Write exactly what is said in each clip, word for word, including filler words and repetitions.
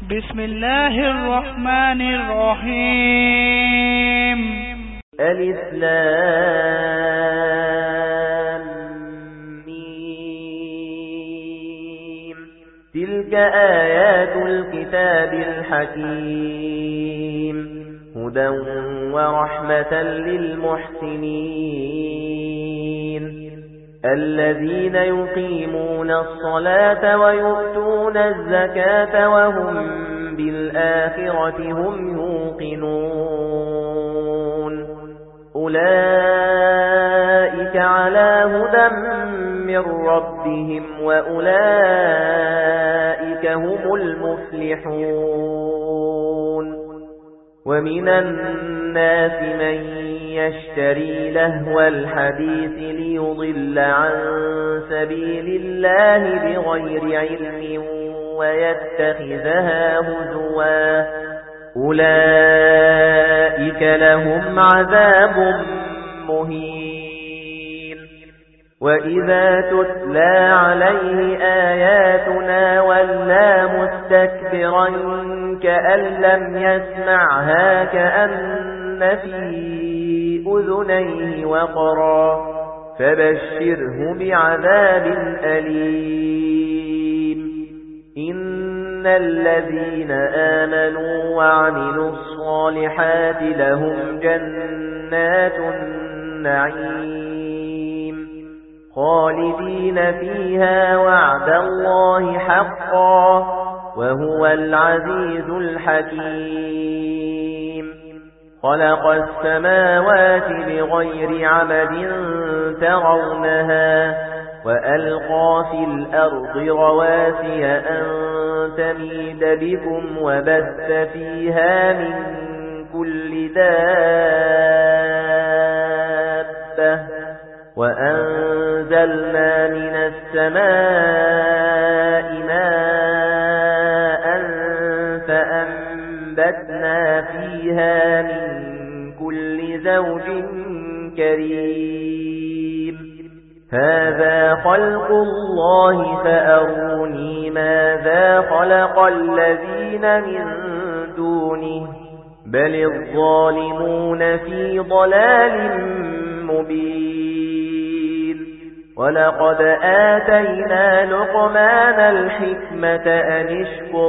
بسم الله الرحمن الرحيم. ألف لام ميم. تلك آيات الكتاب الحكيم هدى ورحمة للمحسنين الذين يقيمون الصلاة ويؤتون الزكاة وهم بالآخرة هم يوقنون أولئك على هدى من ربهم وأولئك هم المفلحون ومن الناس من يشتري لهو الحديث ليضل عن سبيل الله بغير علم ويتخذها هزوا أولئك لهم عذاب مهين وإذا تتلى عليه آياتنا ولى مستكبرا كأن لم يسمعها كأن في أذنيه وقرا فبشره بعذاب أليم إن الذين آمنوا وعملوا الصالحات لهم جنات النعيم خالدين فيها وعد الله حقا وهو العزيز الحكيم خلق السماوات بغير عمد ترونها وألقى في الأرض رواسي أن تميد بكم وبث فيها من كل دابة وأنزلنا من السماء ماء فأنبتنا فيها من كل زوج كريم هذا خلق الله فأروني ماذا خلق الذين من دونه بل الظالمون في ضلال مبين ولقد آتينا لقمان الحكمة أن اشكر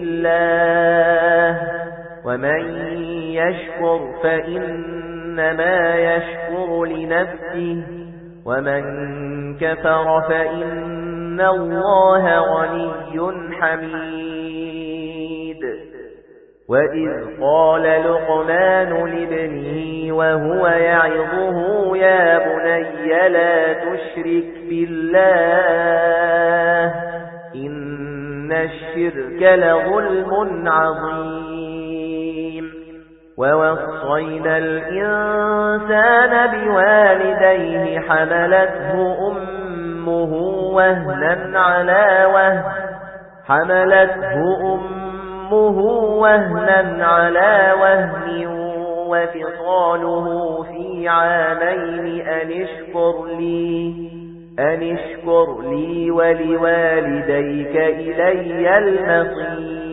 لله ومن يشكر فإنما يشكر لنفسه ومن كفر فإن الله غني حميد وإذ قال لقمان لابنه وهو يعظه يا بني لا تشرك بالله إن الشرك لظلم عظيم ووصينا الإنسان بوالديه حملته أمه وهنا على وهن حملته أمه وهنا على وهن وفصاله في عامين أن اشكر لي أن اشكر لي ولوالديك إلي المصير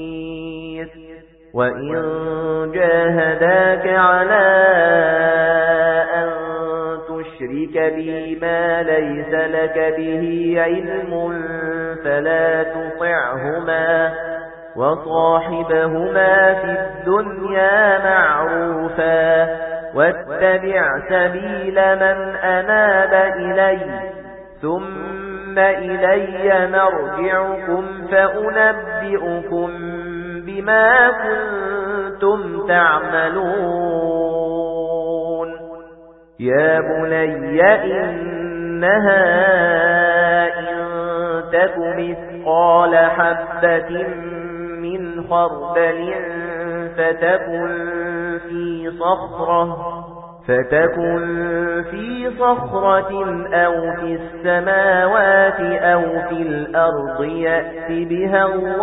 وإن جاهداك على أن تشرك بي ما ليس لك به علم فلا تطعهما وصاحبهما في الدنيا معروفا واتبع سبيل من أناب إلي ثم إلي مرجعكم فأنبئكم بما كنتم تعملون يا بني إنها إن تك مثقال حبة من خردل فتكن في صخرة فتكن في صخرة أو في السماوات أو في الأرض يأت بها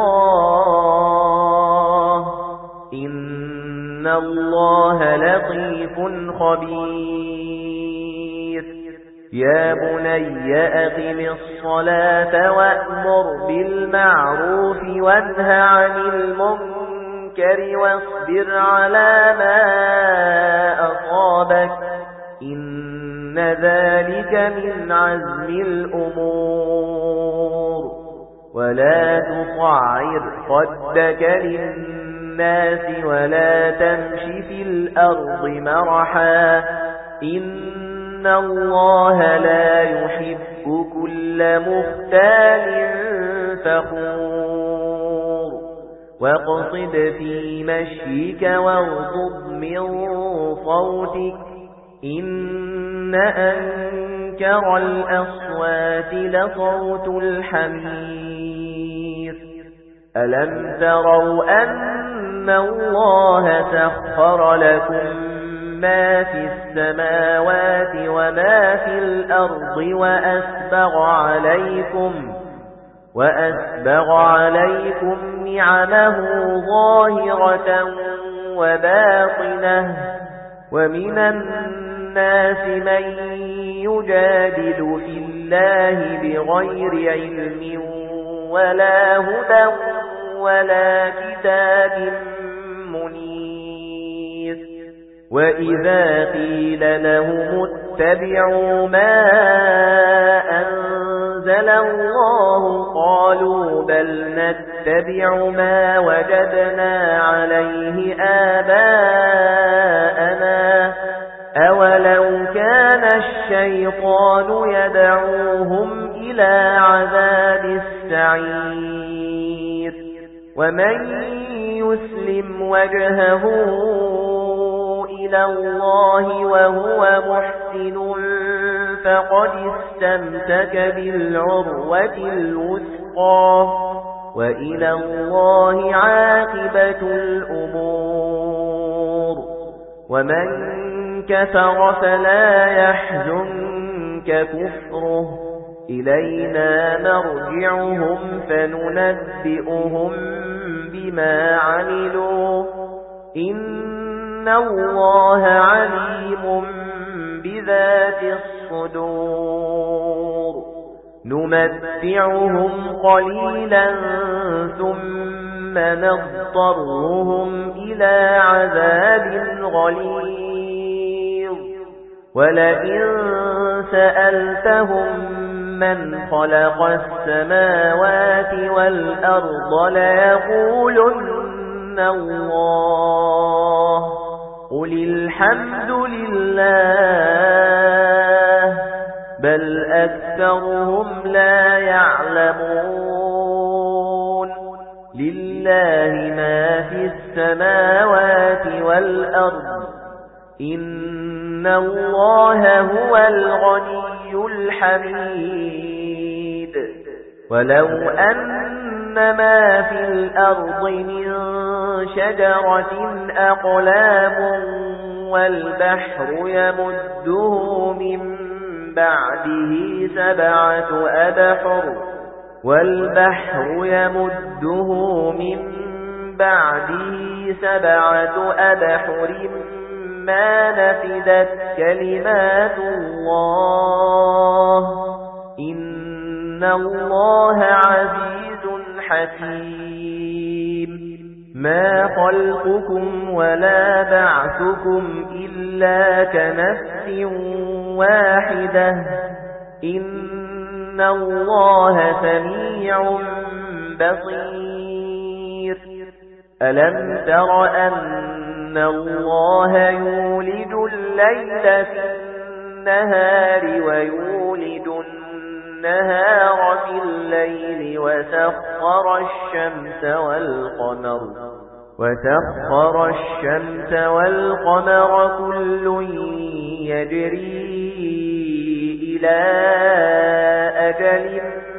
الله إن الله لطيف خبير يا بني أقم الصلاة وأمر بالمعروف وانه عن المنكر واصبر على ما أصابك إن ذلك من عزم الأمور ولا تصعر خدك للناس ولا تمش في الأرض مرحا إن الله لا يحب كل مختال فخور واقصد في مشيك واغضض من صوتك إن أنكر الأصوات لصوت الحمير ألم تروا أن الله سخر لكم ما في السماوات وما في الأرض وأسبغ عليكم وأسبغ عليكم نعمه ظاهرة وباطنة ومن الناس من يجادل في الله بغير علم ولا هدى ولا كتاب منير وإذا قيل لهم اتبعوا ما أنزل الله قالوا بل نتبع ما وجدنا عليه آباءنا أولو كان الشيطان يدعوهم إلى عذاب السعير ومن يسلم وجهه إلى الله وهو محسن فقد استمسك بالعروة الوثقى وإلى الله عاقبة الأمور ومن كفر فلا يحزنك كفره إلينا مرجعهم فننبئهم بما عملوا إن الله عليم بذات الصدور نمتعهم قليلا ثم نضطرهم إلى عذاب غليظ ولئن سألتهم من خلق السماوات والأرض ليقولن الله قل الحمد لله بل أكثرهم لا يعلمون لله ما في السماوات والأرض إن الله هو الغني الحميد ولو أن ما في الأرض من شجرة أقلام والبحر يمده من بعده سبعة أبحر والبحر يمده من بعده سبعة أبحر ما نفدت كلمات الله إن الله عزيز حكيم ما خلقكم ولا بعثكم إلا كنفس واحدة إن الله سميع بصير ألم تر أن الله يولد الليل في النهار ويولد النهار في الليل وسخر الشمس والقمر وسخر الشمس والقمر كل يجري إلى أجل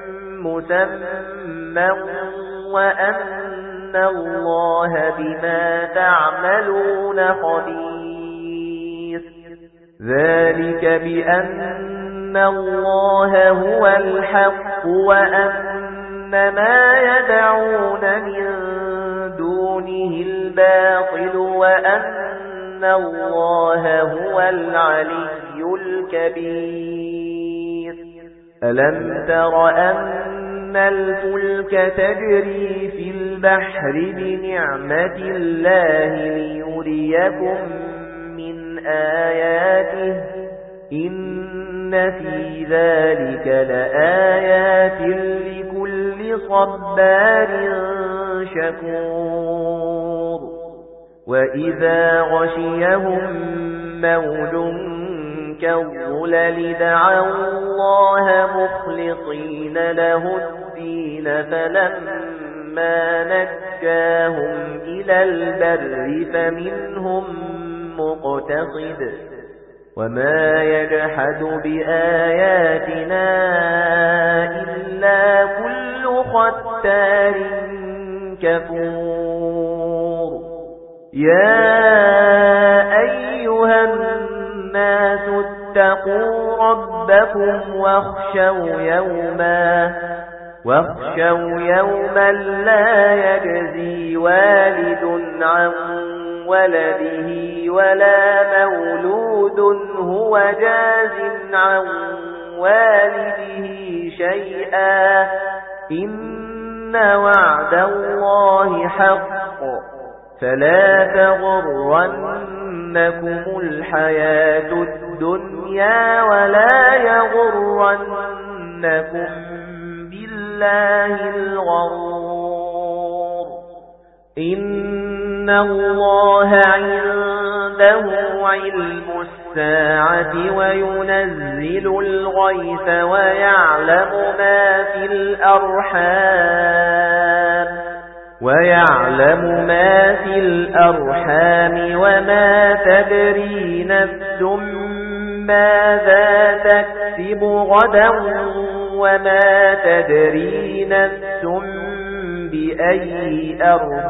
مسمى وأن الله بما تعملون خبير ذلك بأن الله هو الحق وأن ما يدعون من دونه الباطل وأن الله هو العلي الكبير ألم تر أن الفلك تجري في البحر بنعمة الله ليريكم من آياته إن في ذلك لآيات لكل صبار شكور وإذا غشيهم موج كالظلل دعوا الله مخلصين له الدين فلما نجاهم إلى البر فمنهم مقتصد وما يجحد بآياتنا إلا كل ختار كفور يا أيها الناس اتقوا ربكم واخشوا يوما واخشوا يوما لا يجزي والد عن ولده ولا مولود هو جاز عن والده شيئا إن وعد الله حق فلا تغرنكم الحياة الدنيا ولا يغرنكم بالله الغرور إن الله عنده علم الساعة وينزل الغيث ويعلم ما في الأرحام ويعلم ما في الأرحام وما تدري نفس ماذا تكسب غدا وما تدري نفس بأي أرض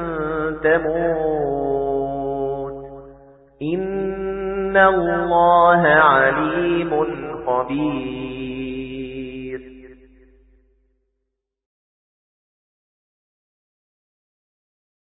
تموت إن الله عليم خبير